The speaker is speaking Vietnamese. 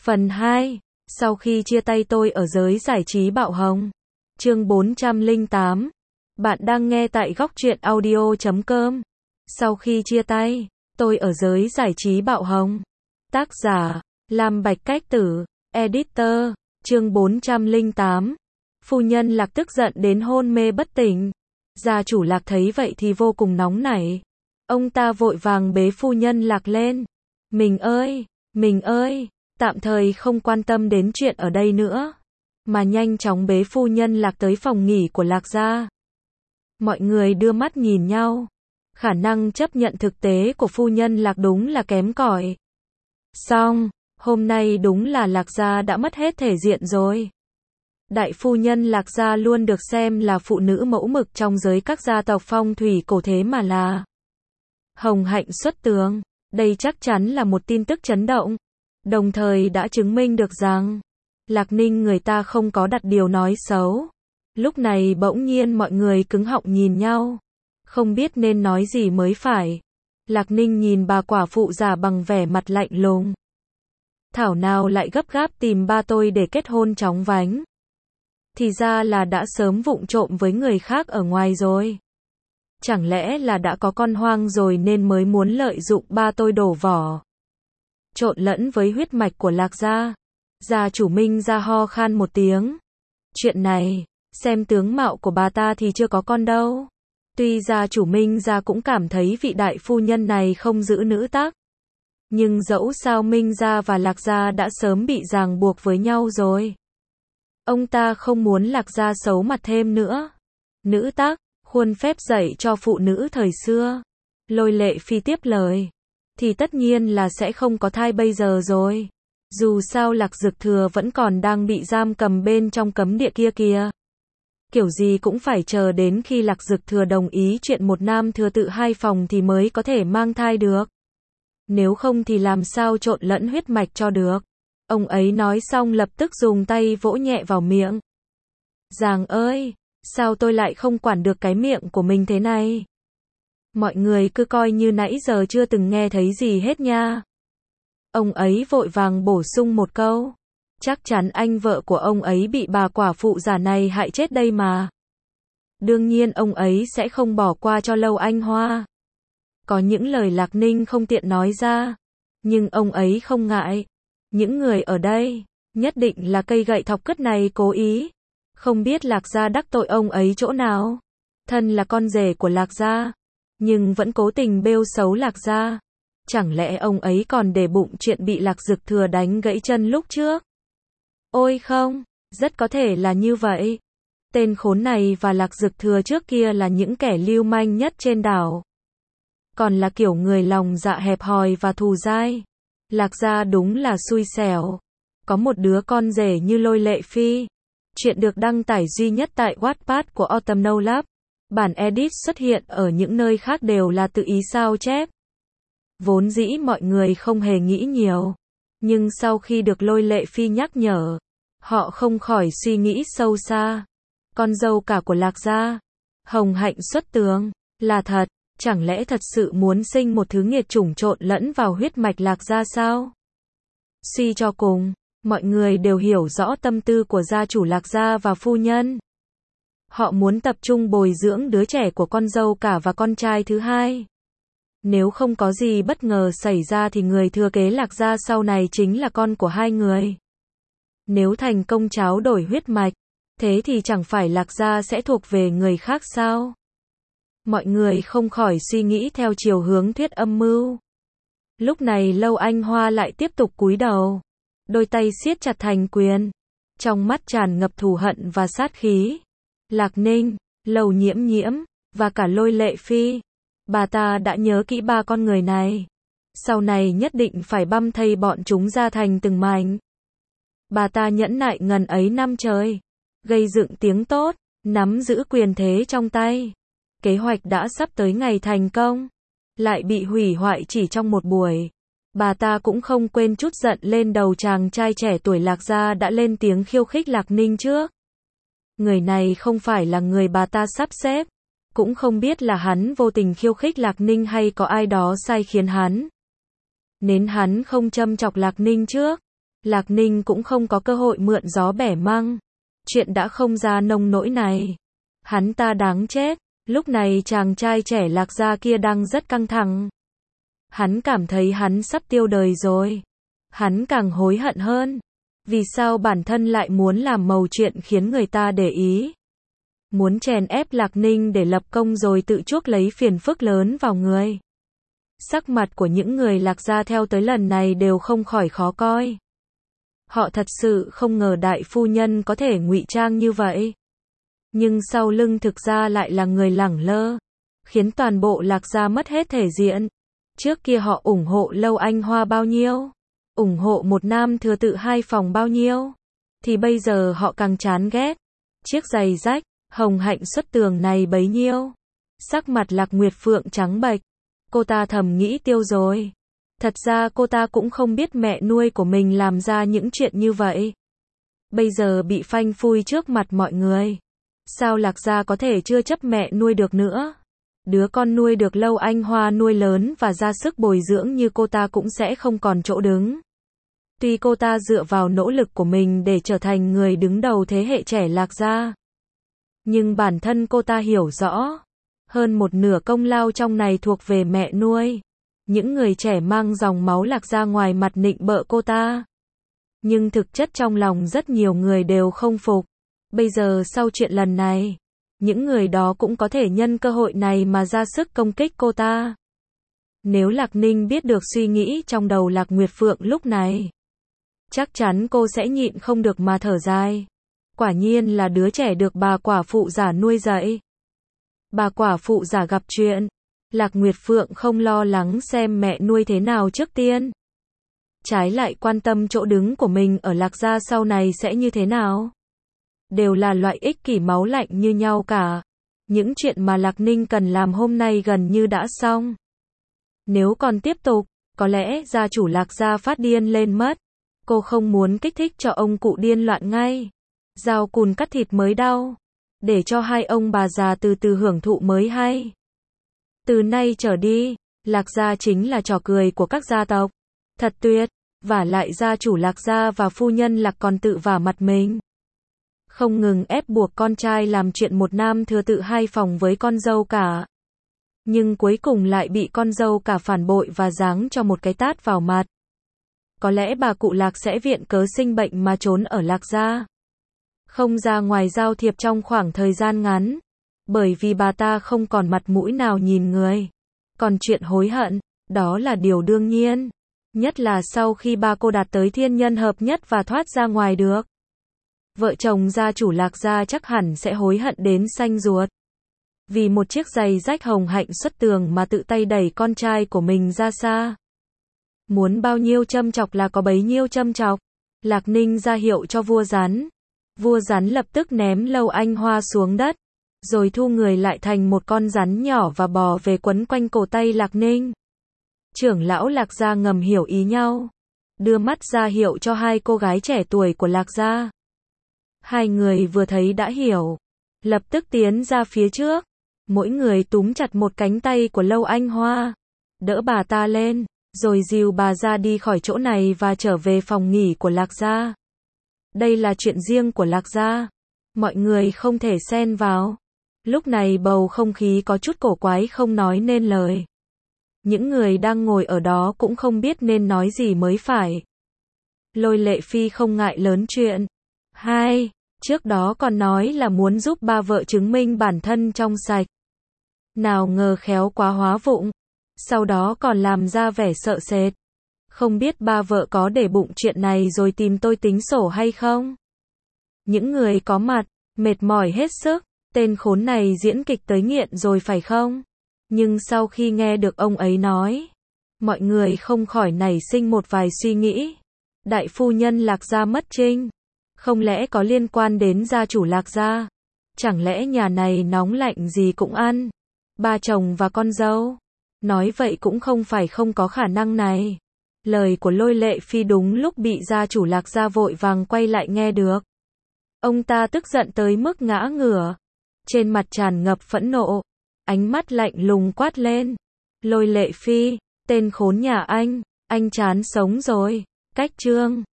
Phần 2. Sau khi chia tay tôi ở giới giải trí bạo hồng. Chương 408. Bạn đang nghe tại góc truyện audio.com. Sau khi chia tay, tôi ở giới giải trí bạo hồng. Tác giả, Lam Bạch Cách Tử, Editor, chương 408. Phu nhân Lạc tức giận đến hôn mê bất tỉnh. Gia chủ Lạc thấy vậy thì vô cùng nóng nảy. Ông ta vội vàng bế phu nhân Lạc lên. Mình ơi, tạm thời không quan tâm đến chuyện ở đây nữa, mà nhanh chóng bế phu nhân Lạc tới phòng nghỉ của Lạc gia. Mọi người đưa mắt nhìn nhau. Khả năng chấp nhận thực tế của phu nhân Lạc đúng là kém cỏi. Xong, hôm nay đúng là Lạc gia đã mất hết thể diện rồi. Đại phu nhân Lạc gia luôn được xem là phụ nữ mẫu mực trong giới các gia tộc phong thủy cổ, thế mà là hồng hạnh xuất tường. Đây chắc chắn là một tin tức chấn động, đồng thời đã chứng minh được rằng Lạc Ninh người ta không có đặt điều nói xấu. Lúc này bỗng nhiên mọi người cứng họng nhìn nhau, không biết nên nói gì mới phải. Lạc Ninh nhìn bà quả phụ già bằng vẻ mặt lạnh lùng. Thảo nào lại gấp gáp tìm ba tôi để kết hôn chóng vánh. Thì ra là đã sớm vụng trộm với người khác ở ngoài rồi. Chẳng lẽ là đã có con hoang rồi nên mới muốn lợi dụng ba tôi đổ vỏ, trộn lẫn với huyết mạch của Lạc gia. Gia chủ Minh ra ho khan một tiếng. Chuyện này, xem tướng mạo của bà ta thì chưa có con đâu. Tuy gia chủ Minh ra cũng cảm thấy vị đại phu nhân này không giữ nữ tắc, nhưng dẫu sao Minh gia và Lạc gia đã sớm bị ràng buộc với nhau rồi. Ông ta không muốn Lạc gia xấu mặt thêm nữa. Nữ tắc, khuôn phép dạy cho phụ nữ thời xưa. Lôi Lệ Phi tiếp lời. Thì tất nhiên là sẽ không có thai bây giờ rồi. Dù sao Lạc Dực Thừa vẫn còn đang bị giam cầm bên trong cấm địa kia kìa. Kiểu gì cũng phải chờ đến khi Lạc Dực Thừa đồng ý chuyện một nam thừa tự hai phòng thì mới có thể mang thai được. Nếu không thì làm sao trộn lẫn huyết mạch cho được. Ông ấy nói xong lập tức dùng tay vỗ nhẹ vào miệng. Giàng ơi, sao tôi lại không quản được cái miệng của mình thế này? Mọi người cứ coi như nãy giờ chưa từng nghe thấy gì hết nha. Ông ấy vội vàng bổ sung một câu. Chắc chắn anh vợ của ông ấy bị bà quả phụ già này hại chết đây mà. Đương nhiên ông ấy sẽ không bỏ qua cho Lâu Anh Hoa. Có những lời Lạc Ninh không tiện nói ra, nhưng ông ấy không ngại. Những người ở đây, nhất định là cây gậy thọc cứt này cố ý. Không biết Lạc gia đắc tội ông ấy chỗ nào. Thân là con rể của Lạc gia, nhưng vẫn cố tình bêu xấu Lạc gia. Chẳng lẽ ông ấy còn để bụng chuyện bị Lạc Dực Thừa đánh gãy chân lúc trước? Ôi không, rất có thể là như vậy. Tên khốn này và Lạc Dực Thừa trước kia là những kẻ lưu manh nhất trên đảo. Còn là kiểu người lòng dạ hẹp hòi và thù dai. Lạc gia đúng là xui xẻo. Có một đứa con rể như Lôi Lệ Phi. Chuyện được đăng tải duy nhất tại Wattpad của Autumn No Lab. Bản edit xuất hiện ở những nơi khác đều là tự ý sao chép. Vốn dĩ mọi người không hề nghĩ nhiều. Nhưng sau khi được Lôi Lệ Phi nhắc nhở, họ không khỏi suy nghĩ sâu xa. Con dâu cả của Lạc gia, hồng hạnh xuất tường, là thật. Chẳng lẽ thật sự muốn sinh một thứ nghiệt chủng trộn lẫn vào huyết mạch Lạc gia sao? Suy cho cùng, mọi người đều hiểu rõ tâm tư của gia chủ Lạc gia và phu nhân. Họ muốn tập trung bồi dưỡng đứa trẻ của con dâu cả và con trai thứ hai. Nếu không có gì bất ngờ xảy ra thì người thừa kế Lạc gia sau này chính là con của hai người. Nếu thành công tráo đổi huyết mạch, thế thì chẳng phải Lạc gia sẽ thuộc về người khác sao? Mọi người không khỏi suy nghĩ theo chiều hướng thuyết âm mưu. Lúc này Lâu Anh Hoa lại tiếp tục cúi đầu, đôi tay siết chặt thành quyền, trong mắt tràn ngập thù hận và sát khí. Lạc Ninh, Lầu Nhiễm Nhiễm, và cả Lôi Lệ Phi, bà ta đã nhớ kỹ ba con người này. Sau này nhất định phải băm thây bọn chúng ra thành từng mảnh. Bà ta nhẫn nại ngần ấy năm trời, gây dựng tiếng tốt, nắm giữ quyền thế trong tay. Kế hoạch đã sắp tới ngày thành công, lại bị hủy hoại chỉ trong một buổi. Bà ta cũng không quên chút giận lên đầu chàng trai trẻ tuổi Lạc gia đã lên tiếng khiêu khích Lạc Ninh trước. Người này không phải là người bà ta sắp xếp, cũng không biết là hắn vô tình khiêu khích Lạc Ninh hay có ai đó sai khiến hắn. Nếu hắn không châm chọc Lạc Ninh trước, Lạc Ninh cũng không có cơ hội mượn gió bẻ măng. Chuyện đã không ra nông nỗi này. Hắn ta đáng chết. Lúc này chàng trai trẻ Lạc gia kia đang rất căng thẳng. Hắn cảm thấy hắn sắp tiêu đời rồi. Hắn càng hối hận hơn. Vì sao bản thân lại muốn làm mẩu chuyện khiến người ta để ý? Muốn chèn ép Lạc Ninh để lập công rồi tự chuốc lấy phiền phức lớn vào người. Sắc mặt của những người Lạc gia theo tới lần này đều không khỏi khó coi. Họ thật sự không ngờ đại phu nhân có thể ngụy trang như vậy. Nhưng sau lưng thực ra lại là người lẳng lơ, khiến toàn bộ Lạc gia mất hết thể diện. Trước kia họ ủng hộ Lâu Anh Hoa bao nhiêu? Ủng hộ một nam thừa tự 2 phòng bao nhiêu? Thì bây giờ họ càng chán ghét. Chiếc giày rách, hồng hạnh xuất tường này bấy nhiêu? Sắc mặt Lạc Nguyệt Phượng trắng bệch. Cô ta thầm nghĩ tiêu rồi. Thật ra cô ta cũng không biết mẹ nuôi của mình làm ra những chuyện như vậy. Bây giờ bị phanh phui trước mặt mọi người. Sao Lạc gia có thể chưa chấp mẹ nuôi được nữa? Đứa con nuôi được Lâu Anh Hoa nuôi lớn và ra sức bồi dưỡng như cô ta cũng sẽ không còn chỗ đứng. Tuy cô ta dựa vào nỗ lực của mình để trở thành người đứng đầu thế hệ trẻ Lạc gia, nhưng bản thân cô ta hiểu rõ, hơn một nửa công lao trong này thuộc về mẹ nuôi. Những người trẻ mang dòng máu Lạc gia ngoài mặt nịnh bợ cô ta, nhưng thực chất trong lòng rất nhiều người đều không phục. Bây giờ sau chuyện lần này, những người đó cũng có thể nhân cơ hội này mà ra sức công kích cô ta. Nếu Lạc Ninh biết được suy nghĩ trong đầu Lạc Nguyệt Phượng lúc này, chắc chắn cô sẽ nhịn không được mà thở dài. Quả nhiên là đứa trẻ được bà quả phụ giả nuôi dạy. Bà quả phụ giả gặp chuyện, Lạc Nguyệt Phượng không lo lắng xem mẹ nuôi thế nào trước tiên. Trái lại quan tâm chỗ đứng của mình ở Lạc gia sau này sẽ như thế nào. Đều là loại ích kỷ máu lạnh như nhau cả. Những chuyện mà Lạc Ninh cần làm hôm nay gần như đã xong. Nếu còn tiếp tục, có lẽ gia chủ Lạc gia phát điên lên mất. Cô không muốn kích thích cho ông cụ điên loạn ngay. Dao cùn cắt thịt mới đau. Để cho hai ông bà già từ từ hưởng thụ mới hay. Từ nay trở đi, Lạc gia chính là trò cười của các gia tộc. Thật tuyệt. Vả lại gia chủ Lạc gia và phu nhân Lạc còn tự vả mặt mình. Không ngừng ép buộc con trai làm chuyện một nam thừa tự 2 phòng với con dâu cả. Nhưng cuối cùng lại bị con dâu cả phản bội và giáng cho một cái tát vào mặt. Có lẽ bà cụ Lạc sẽ viện cớ sinh bệnh mà trốn ở Lạc gia. Không ra ngoài giao thiệp trong khoảng thời gian ngắn. Bởi vì bà ta không còn mặt mũi nào nhìn người. Còn chuyện hối hận, đó là điều đương nhiên. Nhất là sau khi ba cô đạt tới thiên nhân hợp nhất và thoát ra ngoài được. Vợ chồng gia chủ Lạc gia chắc hẳn sẽ hối hận đến xanh ruột. Vì một chiếc giày rách hồng hạnh xuất tường mà tự tay đẩy con trai của mình ra xa. Muốn bao nhiêu châm chọc là có bấy nhiêu châm chọc. Lạc Ninh ra hiệu cho vua rắn. Vua rắn lập tức ném Lâu Anh Hoa xuống đất. Rồi thu người lại thành một con rắn nhỏ và bò về quấn quanh cổ tay Lạc Ninh. Trưởng lão Lạc gia ngầm hiểu ý nhau. Đưa mắt ra hiệu cho hai cô gái trẻ tuổi của Lạc gia. Hai người vừa thấy đã hiểu. Lập tức tiến ra phía trước. Mỗi người túm chặt một cánh tay của Lâu Anh Hoa. Đỡ bà ta lên. Rồi dìu bà ra đi khỏi chỗ này và trở về phòng nghỉ của Lạc gia. Đây là chuyện riêng của Lạc gia. Mọi người không thể xen vào. Lúc này bầu không khí có chút cổ quái không nói nên lời. Những người đang ngồi ở đó cũng không biết nên nói gì mới phải. Lôi Lệ Phi không ngại lớn chuyện. Trước đó còn nói là muốn giúp ba vợ chứng minh bản thân trong sạch. Nào ngờ khéo quá hóa vụng. Sau đó còn làm ra vẻ sợ sệt. Không biết ba vợ có để bụng chuyện này rồi tìm tôi tính sổ hay không? Những người có mặt, mệt mỏi hết sức. Tên khốn này diễn kịch tới nghiện rồi phải không? Nhưng sau khi nghe được ông ấy nói, mọi người không khỏi nảy sinh một vài suy nghĩ. Đại phu nhân Lạc gia mất trinh. Không lẽ có liên quan đến gia chủ Lạc gia? Chẳng lẽ nhà này nóng lạnh gì cũng ăn? Ba chồng và con dâu? Nói vậy cũng không phải không có khả năng này. Lời của Lôi Lệ Phi đúng lúc bị gia chủ Lạc gia vội vàng quay lại nghe được. Ông ta tức giận tới mức ngã ngửa. Trên mặt tràn ngập phẫn nộ. Ánh mắt lạnh lùng quát lên. Lôi Lệ Phi, tên khốn nhà anh chán sống rồi. Cách chương